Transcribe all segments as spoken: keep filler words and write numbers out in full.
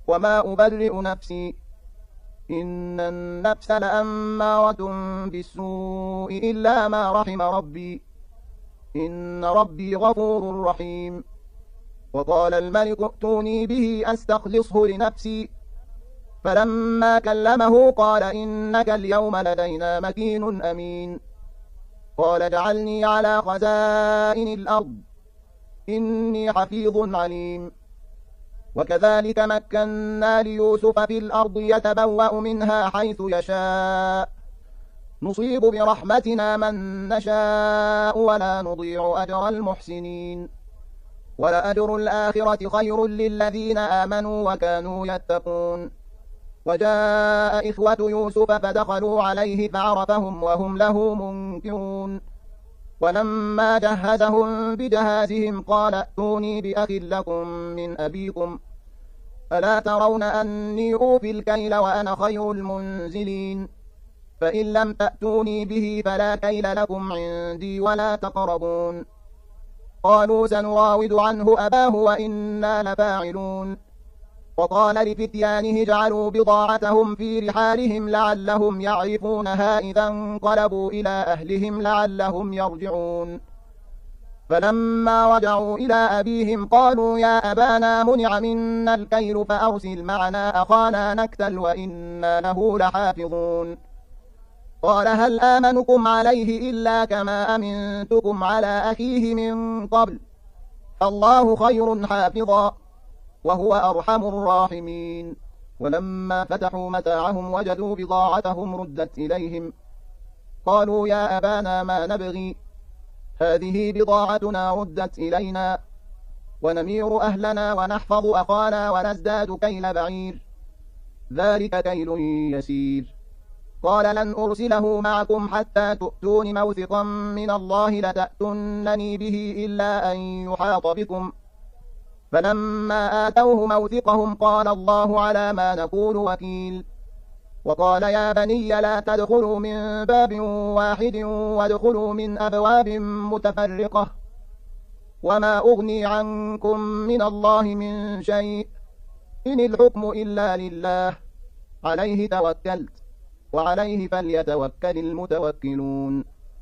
وما أبرئ نفسي إن النفس لأمارة بالسوء إلا ما رحم ربي إن ربي غفور رحيم. وقال الملك ائتوني به أستخلصه لنفسي فلما كلمه قال إنك اليوم لدينا مكين أمين. قال اجعلني على خزائن الأرض إني حفيظ عليم. وكذلك مكنا ليوسف في الأرض يتبوأ منها حيث يشاء نصيب برحمتنا من نشاء ولا نضيع أجر المحسنين ولأجر الآخرة خير للذين آمنوا وكانوا يتقون. وجاء إخوة يوسف فدخلوا عليه فعرفهم وهم له منكرون. ولما جهزهم بجهازهم قال ائتوني بأخ لكم من أبيكم ألا ترون أني أوفي الكيل وأنا خير المنزلين فإن لم تأتوني به فلا كيل لكم عندي ولا تقربون. قالوا سنراود عنه أباه وإنا لفاعلون. وقال لفتيانه اجعلوا بضاعتهم في رحالهم لعلهم يعرفونها إذا انقلبوا إلى أهلهم لعلهم يرجعون. فلما رجعوا إلى أبيهم قالوا يا أبانا منع منا الكيل فأرسل معنا أخانا نكتل وإنا له لحافظون. قال هل آمنكم عليه إلا كما أمنتكم على أخيه من قبل الله خير حافظا وهو أرحم الراحمين. ولما فتحوا متاعهم وجدوا بضاعتهم ردت إليهم قالوا يا أبانا ما نبغي هذه بضاعتنا ردت إلينا ونمير أهلنا ونحفظ أخانا ونزداد كيل بعير ذلك كيل يسير. قال لن أرسله معكم حتى تؤتون موثقا من الله لتأتونني به إلا أن يحاط بكم. فلما آتوه موثقهم قال الله على ما نقول وكيل. وقال يا بني لا تدخلوا من باب واحد وادخلوا من أبواب متفرقة وما أغني عنكم من الله من شيء إن الحكم إلا لله عليه توكلت وعليه فليتوكل المتوكلون.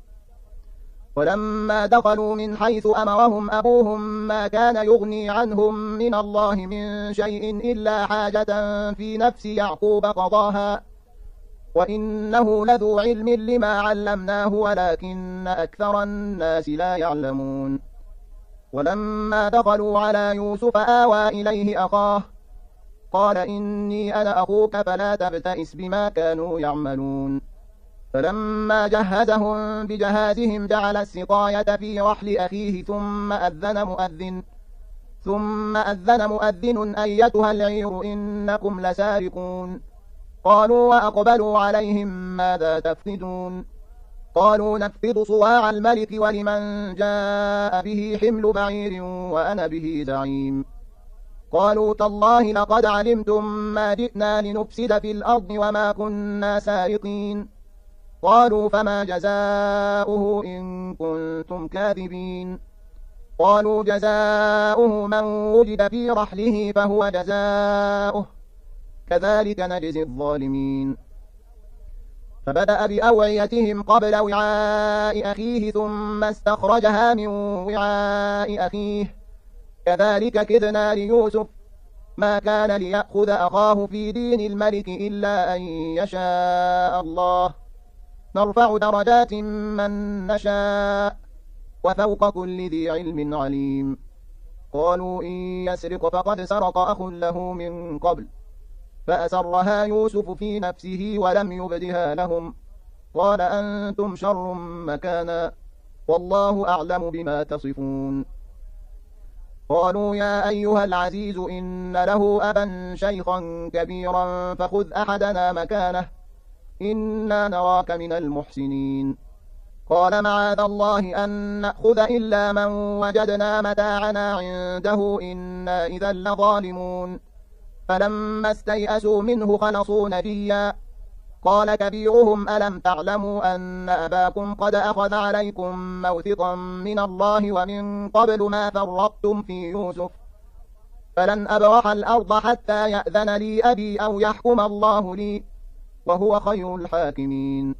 ولما دخلوا من حيث أمرهم أبوهم ما كان يغني عنهم من الله من شيء إلا حاجة في نفس يعقوب قضاها وإنه لذو علم لما علمناه ولكن أكثر الناس لا يعلمون. ولما دخلوا على يوسف آوى إليه أخاه قال إني أنا أخوك فلا تبتئس بما كانوا يعملون. فلما جهزهم بجهازهم جعل السقاية في رحل أخيه ثم أذن مؤذن ثم أذن مؤذن أيتها العير إنكم لسارقون. قالوا وأقبلوا عليهم ماذا تفقدون قالوا نفقد صواع الملك ولمن جاء به حمل بعير وأنا به زعيم. قالوا تالله لقد علمتم ما جئنا لنفسد في الأرض وما كنا سارقين. قالوا فما جزاؤه إن كنتم كاذبين. قالوا جزاؤه من وجد في رحله فهو جزاؤه كذلك نجزي الظالمين. فبدأ بأوعيتهم قبل وعاء أخيه ثم استخرجها من وعاء أخيه كذلك كدنا ليوسف ما كان ليأخذ أخاه في دين الملك إلا أن يشاء الله نرفع درجات من نشاء وفوق كل ذي علم عليم. قالوا إن يسرق فقد سرق أخ له من قبل فأسرها يوسف في نفسه ولم يبدها لهم قال أنتم شر مكانا والله أعلم بما تصفون. قالوا يا أيها العزيز إن له أبا شيخا كبيرا فخذ أحدنا مكانه إنا نراك من المحسنين. قال معاذ الله أن نأخذ إلا من وجدنا متاعنا عنده إنا إذا لظالمون. فلما استيئسوا منه خلصوا نجيا قال كبيرهم ألم تعلموا أن أباكم قد أخذ عليكم موثقا من الله ومن قبل ما فرطتم في يوسف فلن أبرح الأرض حتى يأذن لي أبي أو يحكم الله لي وهو خير الحاكمين.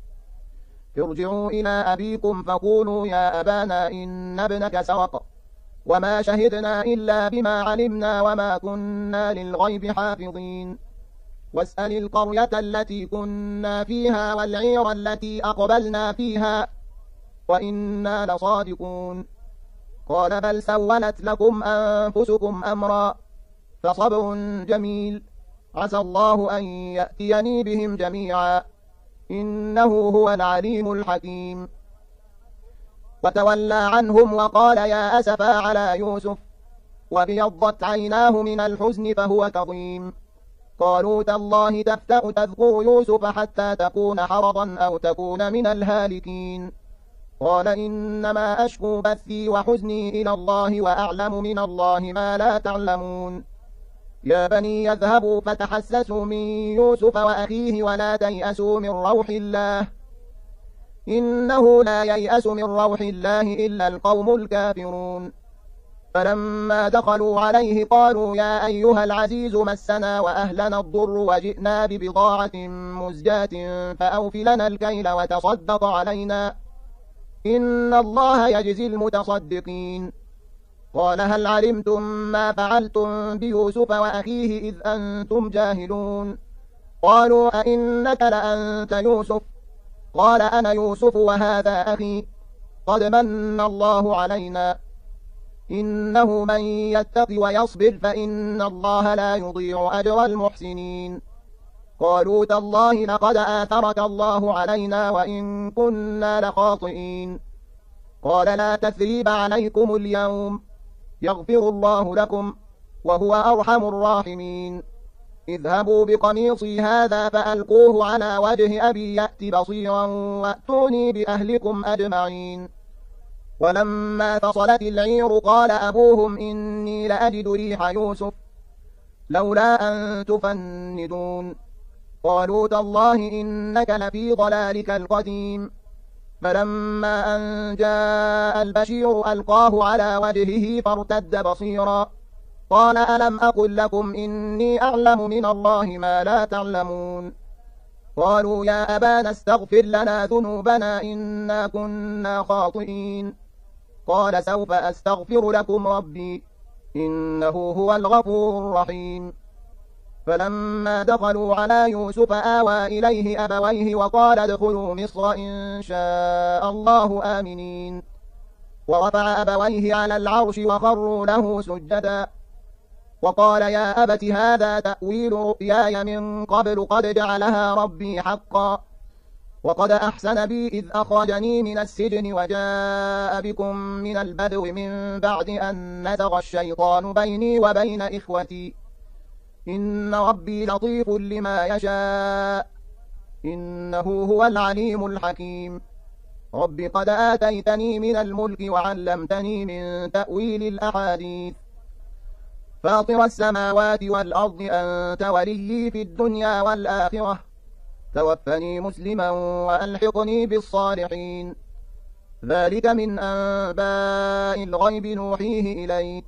ارجعوا إلى أبيكم فقولوا يا أبانا إن ابنك سرق وما شهدنا إلا بما علمنا وما كنا للغيب حافظين. واسأل القرية التي كنا فيها والعير التي أقبلنا فيها وإنا لصادقون. قال بل سولت لكم أنفسكم أمرا فصبر جميل عسى الله أن يأتيني بهم جميعا إنه هو العليم الحكيم. وتولى عنهم وقال يا أسفا على يوسف وابيضت عيناه من الحزن فهو كظيم. قالوا تالله تفتأ تذكر يوسف حتى تكون حرضا أو تكون من الهالكين. قال إنما أشكو بثي وحزني إلى الله وأعلم من الله ما لا تعلمون. يا بني يذهبوا فتحسسوا من يوسف وأخيه ولا تيأسوا من روح الله إنه لا ييأس من روح الله إلا القوم الكافرون. فلما دخلوا عليه قالوا يا أيها العزيز مسنا وأهلنا الضر وجئنا ببضاعة مزجاة فأوف لنا الكيل وتصدق علينا إن الله يجزي المتصدقين. قال هل علمتم ما فعلتم بيوسف وأخيه إذ أنتم جاهلون؟ قالوا أئنك لأنت يوسف؟ قال أنا يوسف وهذا أخي قد من الله علينا إنه من يتق ويصبر فإن الله لا يضيع أجر المحسنين. قالوا تالله لقد آثرك الله علينا وإن كنا لخاطئين. قال لا تثريب عليكم اليوم يغفر الله لكم وهو أرحم الراحمين. اذهبوا بقميصي هذا فألقوه على وجه أبي يأت بصيرا وأتوني بأهلكم أجمعين. ولما فصلت العير قال أبوهم إني لأجد ريح يوسف لولا أن تفندون. قالوا تالله إنك لفي ضلالك القديم. فلما أن جاء البشير ألقاه على وجهه فارتد بصيرا قال ألم أقل لكم إني أعلم من الله ما لا تعلمون. قالوا يا أبانا استغفر لنا ذنوبنا إنا كنا خاطئين. قال سوف أستغفر لكم ربي إنه هو الغفور الرحيم. فلما دخلوا على يوسف آوى إليه أبويه وقال ادخلوا مصر إن شاء الله آمنين. ورفع أبويه على العرش وخروا له سجدا وقال يا أبت هذا تأويل رؤياي من قبل قد جعلها ربي حقا وقد أحسن بي إذ أخرجني من السجن وجاء بكم من البدو من بعد أن نزغ الشيطان بيني وبين إخوتي إن ربي لطيف لما يشاء إنه هو العليم الحكيم. رب قد آتيتني من الملك وعلمتني من تأويل الأحاديث فاطر السماوات والأرض أنت وليي في الدنيا والآخرة توفني مسلما وألحقني بالصالحين. ذلك من أنباء الغيب نوحيه إليك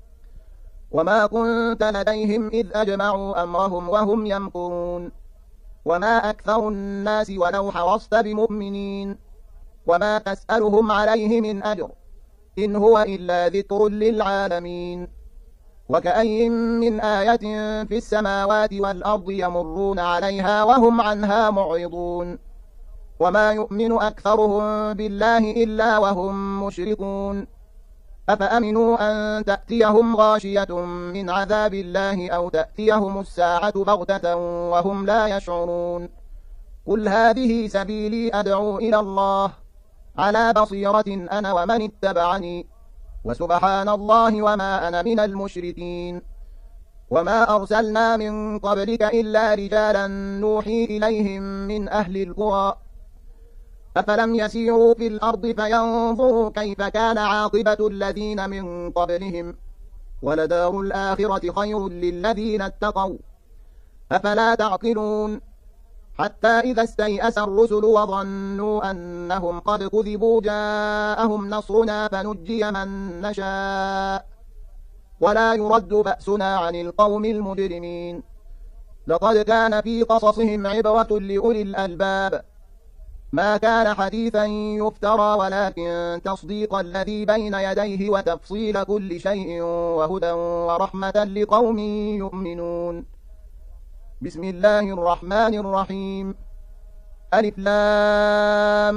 وما كنت لديهم إذ أجمعوا أمرهم وهم يمكرون. وما أكثر الناس ولو حرصت بمؤمنين وما تسألهم عليه من أجر إن هو إلا ذكر للعالمين. وكأين من آية في السماوات والأرض يمرون عليها وهم عنها معرضون. وما يؤمن أكثرهم بالله إلا وهم مشركون. أفأمنوا أن تأتيهم غاشية من عذاب الله أو تأتيهم الساعة بغتة وهم لا يشعرون. قل هذه سبيلي أدعو إلى الله على بصيرة أنا ومن اتبعني وسبحان الله وما أنا من المشركين. وما أرسلنا من قبلك إلا رجالا نوحي إليهم من أهل القرى أفلم يسيروا في الأرض فينظروا كيف كان عاقبة الذين من قبلهم ولدار الآخرة خير للذين اتقوا أفلا تعقلون. حتى إذا استيأس الرسل وظنوا أنهم قد كذبوا جاءهم نصرنا فنجي من نشاء ولا يرد بأسنا عن القوم المجرمين. لقد كان في قصصهم عبرة لأولي الألباب ما كان حديثا يفترى ولكن تصديق الذي بين يديه وتفصيل كل شيء وهدى ورحمة لقوم يؤمنون. بسم الله الرحمن الرحيم. ألف لام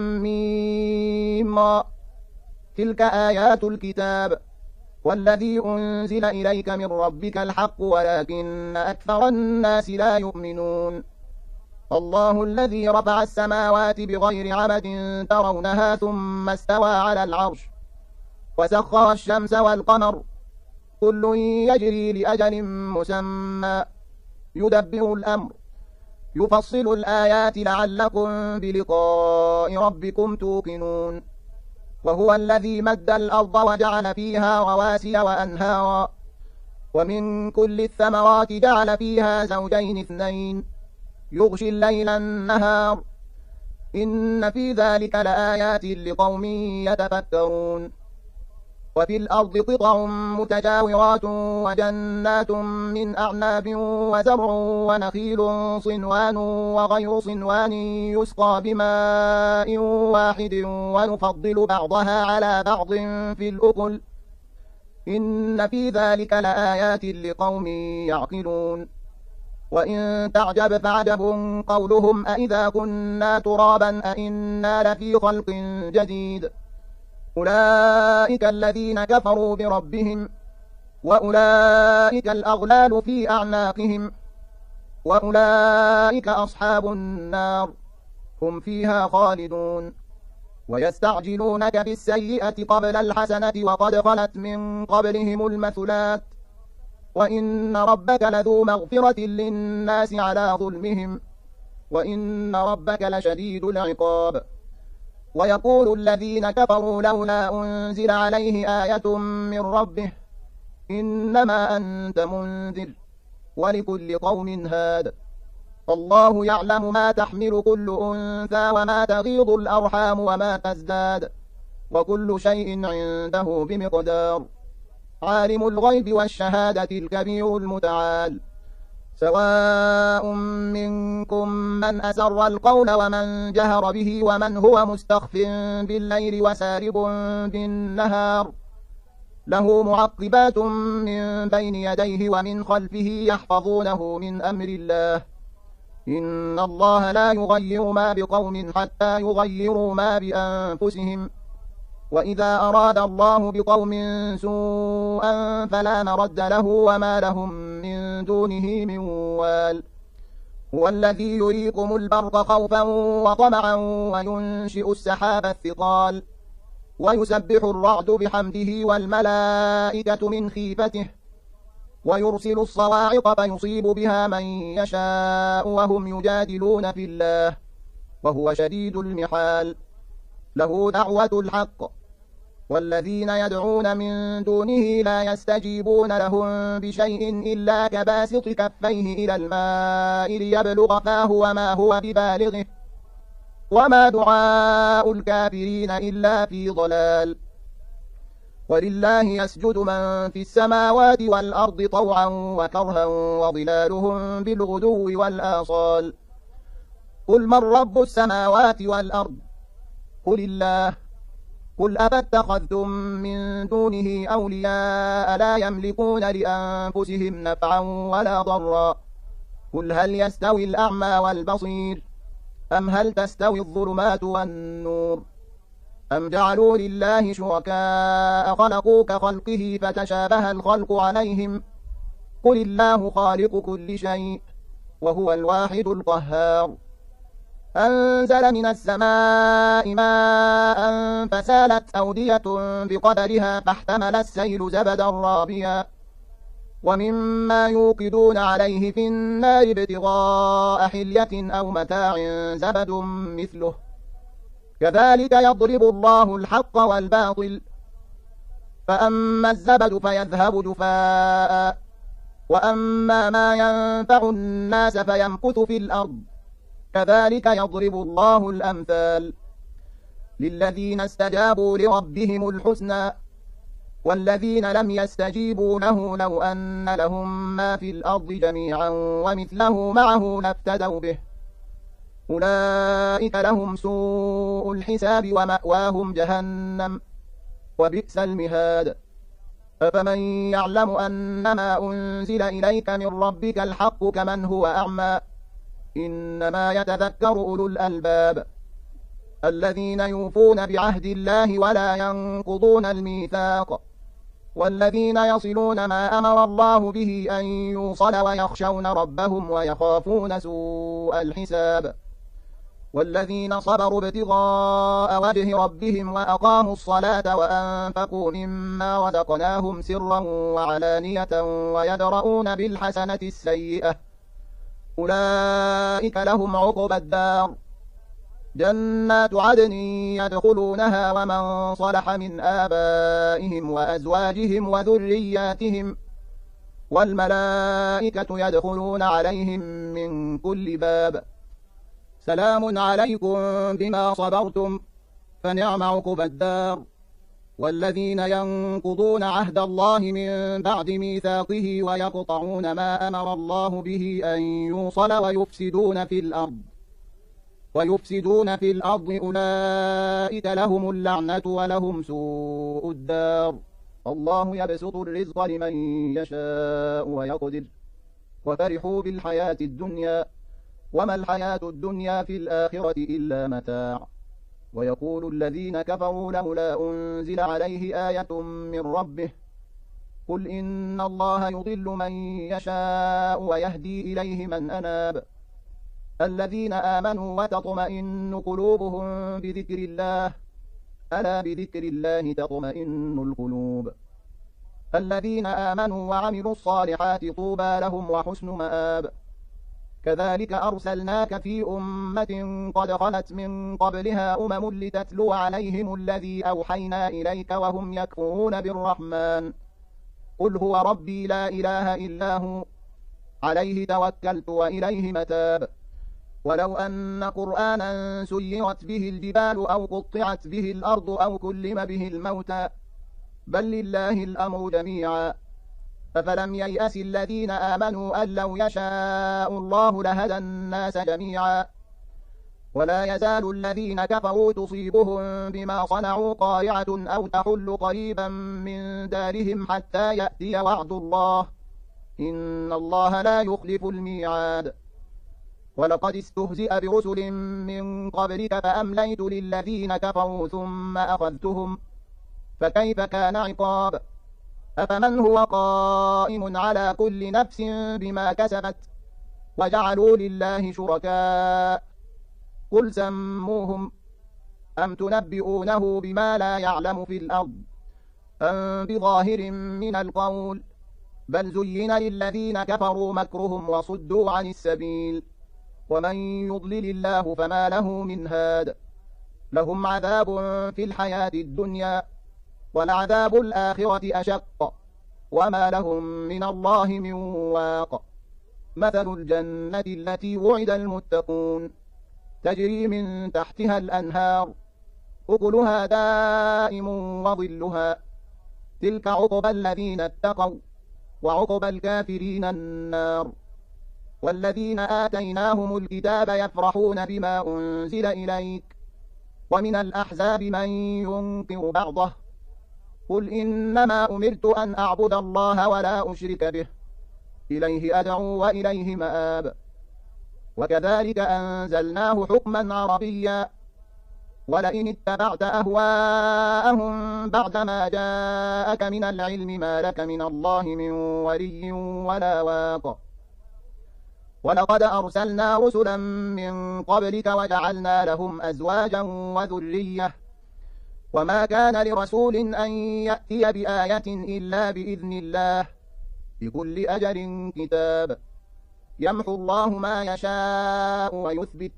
ميم. تلك آيات الكتاب والذي أنزل إليك من ربك الحق ولكن أكثر الناس لا يؤمنون. الله الذي رفع السماوات بغير عمد ترونها ثم استوى على العرش وسخر الشمس والقمر كل يجري لأجل مسمى يدبر الأمر يفصل الآيات لعلكم بلقاء ربكم توقنون. وهو الذي مد الأرض وجعل فيها رواسي وأنهارا ومن كل الثمرات جعل فيها زوجين اثنين يغشي الليل النهار إن في ذلك لآيات لقوم يتفكرون. وفي الأرض قطع متجاورات وجنات من أعناب وزرع ونخيل صنوان وغير صنوان يسقى بماء واحد ونفضل بعضها على بعض في الأكل إن في ذلك لآيات لقوم يعقلون. وإن تعجب فعجب قولهم أإذا كنا ترابا أإنا لفي خلق جديد أولئك الذين كفروا بربهم وأولئك الأغلال في أعناقهم وأولئك أصحاب النار هم فيها خالدون. ويستعجلونك بالسيئة قبل الحسنة وقد خلت من قبلهم المثلات وإن ربك لذو مغفرة للناس على ظلمهم وإن ربك لشديد العقاب. ويقول الذين كفروا لولا أنزل عليه آية من ربه إنما أنت منذر ولكل قوم هاد الله يعلم ما تحمل كل أنثى وما تغيض الأرحام وما تزداد وكل شيء عنده بمقدار. عالم الغيب والشهادة الكبير المتعال سواء منكم من أسر القول ومن جهر به ومن هو مستخف بالليل وسارب بالنهار له معقبات من بين يديه ومن خلفه يحفظونه من أمر الله إن الله لا يغير ما بقوم حتى يغيروا ما بأنفسهم وإذا أراد الله بقوم سوءا فلا مرد له وما لهم من دونه من وال. هو الذي يريكم البرق خوفا وطمعا وينشئ السحاب الثقال ويسبح الرعد بحمده والملائكة من خيفته ويرسل الصواعق فيصيب بها من يشاء وهم يجادلون في الله وهو شديد المحال. له دعوة الحق والذين يدعون من دونه لا يستجيبون لهم بشيء إلا كباسط كفيه إلى الماء ليبلغ فاه وما هو ببالغه وما دعاء الكافرين إلا في ضلال. ولله يسجد من في السماوات والأرض طوعا وكرها وظلالهم بالغدو والآصال. قل من رب السماوات والأرض قل الله قل أفاتخذتم من دونه أولياء لا يملكون لأنفسهم نفعا ولا ضرا قل هل يستوي الأعمى والبصير أم هل تستوي الظلمات والنور أم جعلوا لله شركاء خلقوا كخلقه فتشابه الخلق عليهم قل الله خالق كل شيء وهو الواحد القهار. أنزل من السماء ماء فسالت أودية بقدرها فاحتمل السيل زبدا رابيا ومما يوقدون عليه في النار ابتغاء حلية أو متاع زبد مثله كذلك يضرب الله الحق والباطل فأما الزبد فيذهب جفاء وأما ما ينفع الناس فيمكث في الأرض كذلك يضرب الله الأمثال. للذين استجابوا لربهم الحسنى والذين لم يستجيبوا له لو أن لهم ما في الأرض جميعا ومثله معه لافتدوا به أولئك لهم سوء الحساب ومأواهم جهنم وبئس المهاد أفمن يعلم أنما أنزل إليك من ربك الحق كمن هو أعمى إنما يتذكر أولو الألباب الذين يوفون بعهد الله ولا ينقضون الميثاق والذين يصلون ما أمر الله به أن يوصل ويخشون ربهم ويخافون سوء الحساب والذين صبروا ابتغاء وجه ربهم وأقاموا الصلاة وأنفقوا مما رزقناهم سرا وعلانية ويدرؤون بالحسنة السيئة أولئك لهم عقبى الدار جنات عدن يدخلونها ومن صلح من آبائهم وأزواجهم وذرياتهم والملائكة يدخلون عليهم من كل باب سلام عليكم بما صبرتم فنعم عقبى الدار والذين ينقضون عهد الله من بعد ميثاقه ويقطعون ما أمر الله به أن يوصل ويفسدون في الأرض ويفسدون في الأرض أولئك لهم اللعنة ولهم سوء الدار الله يبسط الرزق لمن يشاء ويقدر وفرحوا بالحياة الدنيا وما الحياة الدنيا في الآخرة إلا متاع ويقول الذين كفروا لولا أنزل عليه آية من ربه قل إن الله يضل من يشاء ويهدي إليه من أناب الذين آمنوا وتطمئن قلوبهم بذكر الله ألا بذكر الله تطمئن القلوب الذين آمنوا وعملوا الصالحات طوبى لهم وحسن مآب كذلك أرسلناك في أمة قد خلت من قبلها أمم لتتلو عليهم الذي أوحينا إليك وهم يكفرون بالرحمن قل هو ربي لا إله إلا هو عليه توكلت وإليه متاب ولو أن قرآنا سيرت به الجبال أو قطعت به الأرض أو كلم به الموتى بل لله الأمر جميعا أفلم ييأس الذين آمنوا أن لو يشاء الله لهدى الناس جميعا ولا يزال الذين كفروا تصيبهم بما صنعوا قارعة أو تحل قريبا من دارهم حتى يأتي وعد الله إن الله لا يخلف الميعاد ولقد استهزئ برسل من قبلك فأمليت للذين كفروا ثم أخذتهم فكيف كان عقاب أفمن هو قائم على كل نفس بما كسبت وجعلوا لله شركاء قل سموهم أم تنبئونه بما لا يعلم في الأرض أم بظاهر من القول بل زين للذين كفروا مكرهم وصدوا عن السبيل ومن يضلل الله فما له من هاد لهم عذاب في الحياة الدنيا ولعذاب الآخرة أشق وما لهم من الله من واق مثل الجنة التي وعد المتقون تجري من تحتها الأنهار أكلها دائم وظلها تلك عقبى الذين اتقوا وعقبى الكافرين النار والذين آتيناهم الكتاب يفرحون بما أنزل إليك ومن الأحزاب من ينكر بعضه قل إنما أمرت أن أعبد الله ولا أشرك به إليه أدعو وإليه مآب وكذلك أنزلناه حكما عربيا ولئن اتبعت أهواءهم بعدما جاءك من العلم ما لك من الله من ولي ولا واق ولقد أرسلنا رسلا من قبلك وجعلنا لهم أزواجا وذرية وما كان لرسول أن يأتي بآية إلا بإذن الله لكل أجل كتاب يمحو الله ما يشاء ويثبت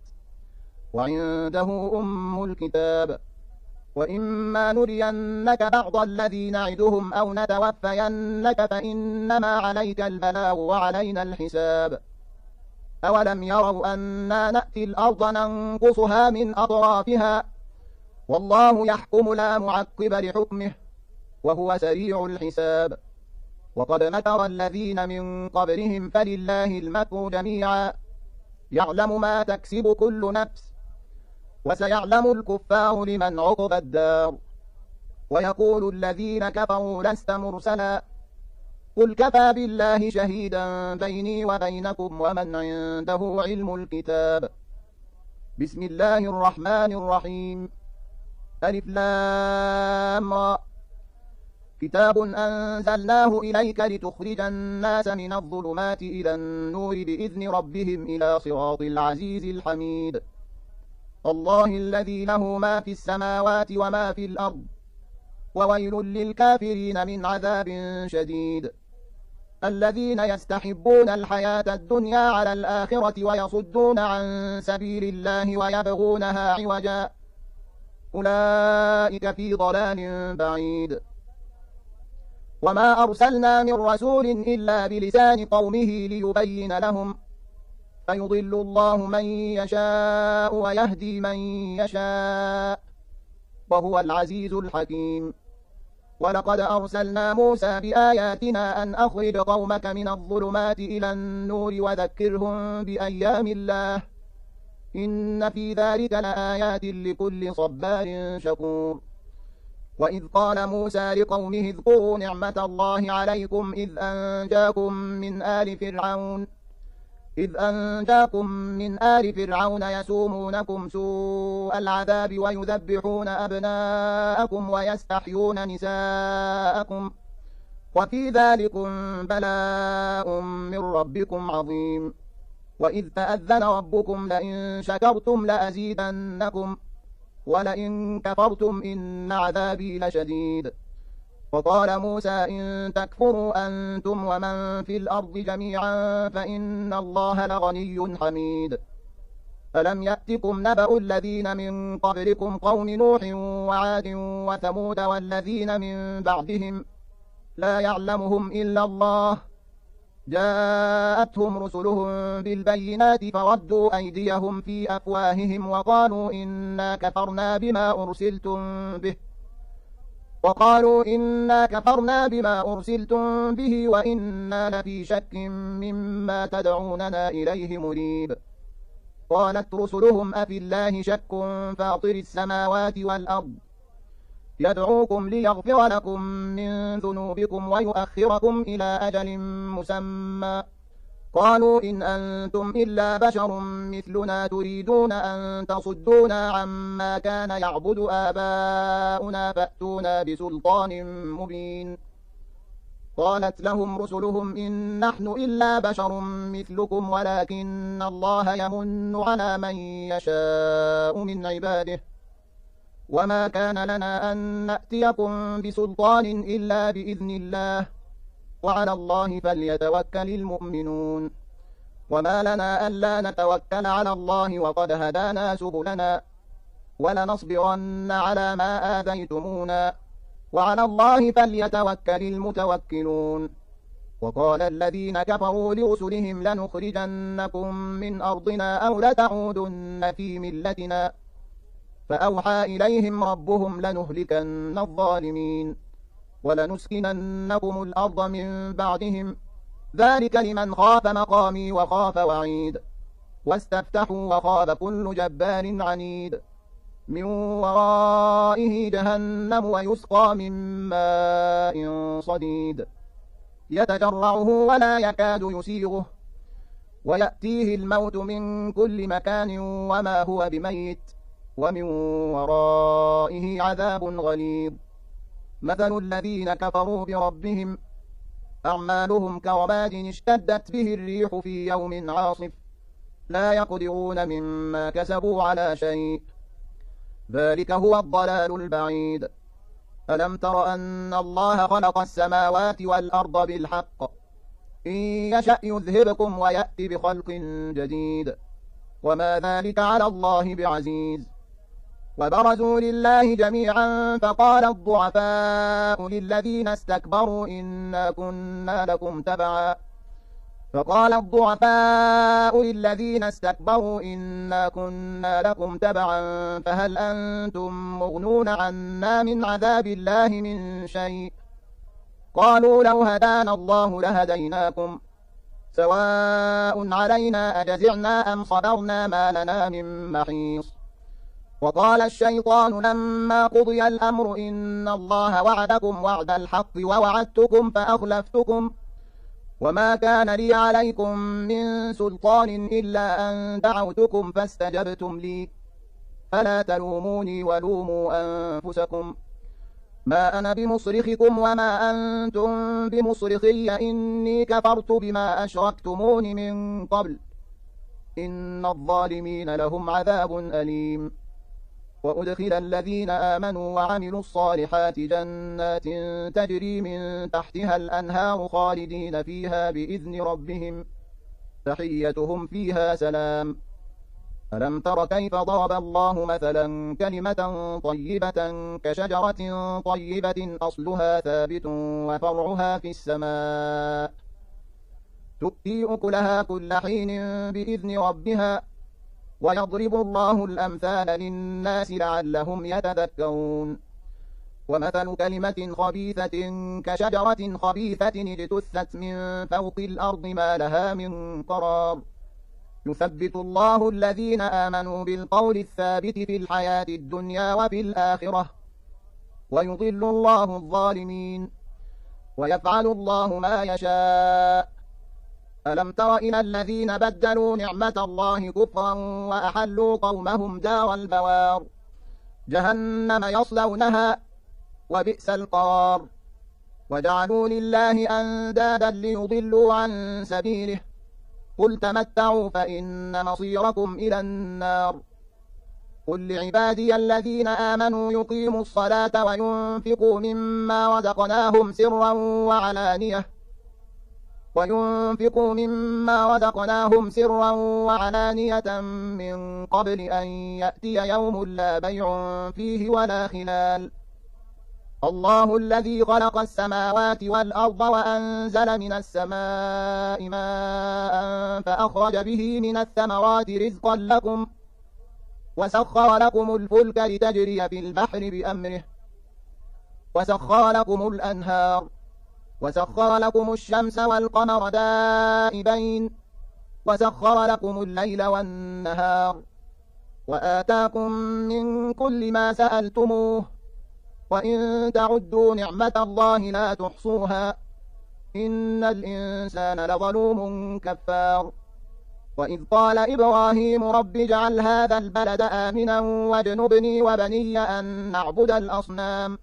وعنده أم الكتاب وإما نرينك بعض الذي نعدهم أو نتوفينك فإنما عليك البلاغ وعلينا الحساب أولم يروا أنا نأتي الأرض ننقصها من أطرافها والله يحكم لا معقب لحكمه وهو سريع الحساب. وقد مكر الذين من قبلهم فلله المكر جميعا يعلم ما تكسب كل نفس وسيعلم الكفار لمن عقبى الدار. ويقول الذين كفروا لست مرسلا قل كفى بالله شهيدا بيني وبينكم ومن عنده علم الكتاب. بسم الله الرحمن الرحيم. ألف لام را. كتاب أنزلناه إليك لتخرج الناس من الظلمات إلى النور بإذن ربهم إلى صراط العزيز الحميد. الله الذي له ما في السماوات وما في الأرض وويل للكافرين من عذاب شديد. الذين يستحبون الحياة الدنيا على الآخرة ويصدون عن سبيل الله ويبغونها عوجا أولئك في ضلال بعيد. وما أرسلنا من رسول إلا بلسان قومه ليبين لهم فيضل الله من يشاء ويهدي من يشاء وهو العزيز الحكيم. ولقد أرسلنا موسى بآياتنا أن أخرج قومك من الظلمات إلى النور وذكرهم بأيام الله إن في ذلك لآيات لكل صبار شكور. وإذ قال موسى لقومه اذكروا نعمة الله عليكم إذ أنجاكم من آل فرعون إذ أنجاكم من آل فرعون يسومونكم سوء العذاب ويذبحون أبناءكم ويستحيون نساءكم وفي ذلكم بلاء من ربكم عظيم. وإذ تأذن ربكم لئن شكرتم لأزيدنكم ولئن كفرتم إن عذابي لشديد. وقال موسى إن تكفروا أنتم ومن في الأرض جميعا فإن الله لغني حميد. ألم يأتكم نبأ الذين من قبلكم قوم نوح وعاد وثمود والذين من بعدهم لا يعلمهم إلا الله جاءتهم رسلهم بالبينات فردوا أيديهم في أفواههم وقالوا إنا كفرنا بما أرسلتم به وقالوا إنا كفرنا بما أرسلتم به وإنا لفي شك مما تدعوننا إليه مريب. قالت رسلهم أفي الله شك فاطر السماوات والأرض يدعوكم ليغفر لكم من ذنوبكم ويؤخركم إلى أجل مسمى قالوا إن أنتم إلا بشر مثلنا تريدون أن تصدونا عما كان يعبد آباؤنا فأتونا بسلطان مبين. قالت لهم رسلهم إن نحن إلا بشر مثلكم ولكن الله يمن على من يشاء من عباده وما كان لنا أن نأتيكم بسلطان إلا بإذن الله وعلى الله فليتوكل المؤمنون. وما لنا ألا نتوكل على الله وقد هدانا سبلنا ولنصبرن على ما آذيتمونا وعلى الله فليتوكل المتوكلون. وقال الذين كفروا لرسلهم لنخرجنكم من أرضنا أو لتعودن في ملتنا فأوحى إليهم ربهم لنهلكن الظالمين ولنسكننكم الأرض من بعدهم ذلك لمن خاف مقامي وخاف وعيد. واستفتحوا وخاب كل جبار عنيد من ورائه جهنم ويسقى من ماء صديد يتجرعه ولا يكاد يسيغه ويأتيه الموت من كل مكان وما هو بميت ومن ورائه عذاب غليظ. مثل الذين كفروا بربهم أعمالهم كرماد اشتدت به الريح في يوم عاصف لا يقدرون مما كسبوا على شيء ذلك هو الضلال البعيد. ألم تر أن الله خلق السماوات والأرض بالحق إن يشأ يذهبكم ويأتي بخلق جديد وما ذلك على الله بعزيز. وبرزوا لله جميعا فقال الضعفاء للذين استكبروا إنا كنا لكم تبعا فقال الضعفاء للذين استكبروا إنا كنا لكم تبعا فهل أنتم مغنون عنا من عذاب الله من شيء قالوا لو هدانا الله لهديناكم سواء علينا أجزعنا أم صبرنا ما لنا من محيص وقال الشيطان لما قضي الأمر إن الله وعدكم وعد الحق ووعدتكم فأخلفتكم وما كان لي عليكم من سلطان إلا أن دعوتكم فاستجبتم لي فلا تلوموني ولوموا أنفسكم ما أنا بمصرخكم وما أنتم بمصرخي إني كفرت بما أشركتمون من قبل إن الظالمين لهم عذاب أليم وأدخل الذين آمنوا وعملوا الصالحات جنات تجري من تحتها الأنهار خالدين فيها بإذن ربهم تحيتهم فيها سلام ألم تر كيف ضرب الله مثلا كلمة طيبة كشجرة طيبة أصلها ثابت وفرعها في السماء تؤتي أكلها كل حين بإذن ربها ويضرب الله الأمثال للناس لعلهم يتذكرون ومثل كلمة خبيثة كشجرة خبيثة اجتثت من فوق الأرض ما لها من قرار يثبت الله الذين آمنوا بالقول الثابت في الحياة الدنيا وفي الآخرة ويضل الله الظالمين ويفعل الله ما يشاء ألم تر إلى الذين بدلوا نعمة الله كفرا وأحلوا قومهم دار البوار جهنم يصلونها وبئس القرار وجعلوا لله أندادا ليضلوا عن سبيله قل تمتعوا فإن مصيركم إلى النار قل لعبادي الذين آمنوا يقيموا الصلاة وينفقوا مما رزقناهم سرا وعلانية وينفقوا مما رزقناهم سرا وعلانية من قبل أن يأتي يوم لا بيع فيه ولا خلال الله الذي خلق السماوات والأرض وأنزل من السماء ماء فأخرج به من الثمرات رزقا لكم وسخر لكم الفلك لتجري في البحر بأمره وسخر لكم الأنهار وسخر لكم الشمس والقمر دائبين وسخر لكم الليل والنهار وآتاكم من كل ما سألتموه وإن تعدوا نعمة الله لا تحصوها إن الإنسان لظلوم كفار وإذ قال إبراهيم رب اجعل هذا البلد آمنا واجنبني وبني أن نعبد الأصنام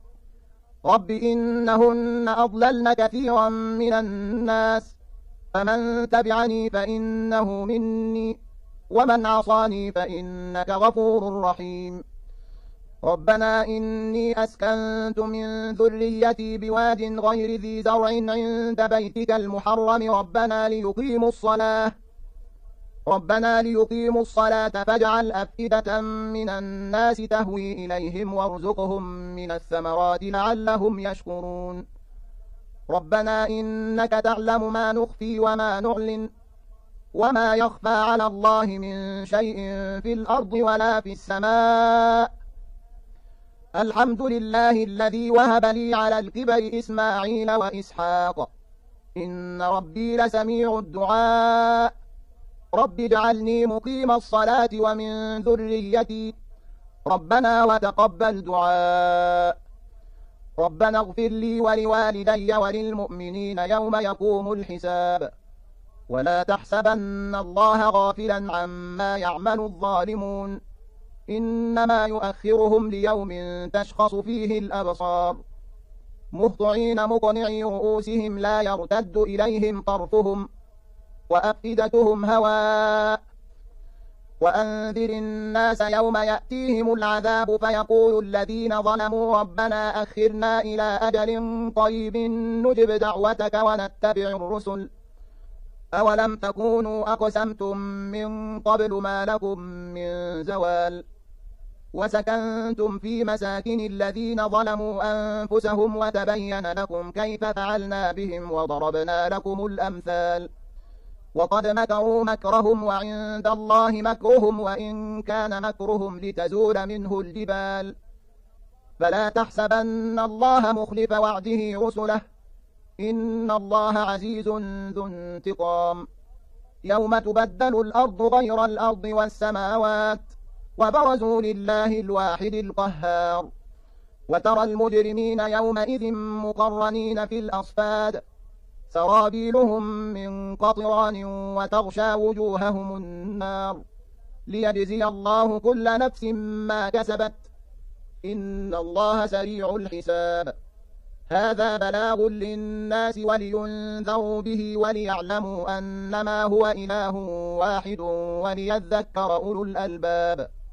رب إنهن أضللن كثيرا من الناس فمن تبعني فإنه مني ومن عصاني فإنك غفور رحيم ربنا إني أسكنت من ذريتي بواد غير ذي زرع عند بيتك المحرم ربنا ليقيموا الصلاة ربنا ليقيموا الصلاة فاجعل أفئدة من الناس تهوي إليهم وارزقهم من الثمرات لعلهم يشكرون ربنا إنك تعلم ما نخفي وما نعلن وما يخفى على الله من شيء في الأرض ولا في السماء الحمد لله الذي وهب لي على الكبر إسماعيل وإسحاق إن ربي لسميع الدعاء رب اجعلني مقيم الصلاة ومن ذريتي ربنا وتقبل دعاء ربنا اغفر لي ولوالدي وللمؤمنين يوم يقوم الحساب ولا تحسبن الله غافلا عما يعمل الظالمون إنما يؤخرهم ليوم تشخص فيه الأبصار مهطعين مقنعي رؤوسهم لا يرتد إليهم طرفهم وأفئدتهم هواء وأنذر الناس يوم يأتيهم العذاب فيقول الذين ظلموا ربنا أخرنا إلى أجل قريب نجب دعوتك ونتبع الرسل أولم تكونوا أقسمتم من قبل ما لكم من زوال وسكنتم في مساكن الذين ظلموا أنفسهم وتبين لكم كيف فعلنا بهم وضربنا لكم الأمثال وقد مكروا مكرهم وعند الله مكرهم وإن كان مكرهم لتزول منه الجبال فلا تحسبن الله مخلف وعده رسله إن الله عزيز ذو انتقام يوم تبدل الأرض غير الأرض والسماوات وبرزوا لله الواحد القهار وترى المجرمين يومئذ مقرنين في الأصفاد سرابيلهم من قطران وتغشى وجوههم النار ليجزي الله كل نفس ما كسبت إن الله سريع الحساب هذا بلاغ للناس ولينذروا به وليعلموا أنما هو إله واحد وليذكر أولو الألباب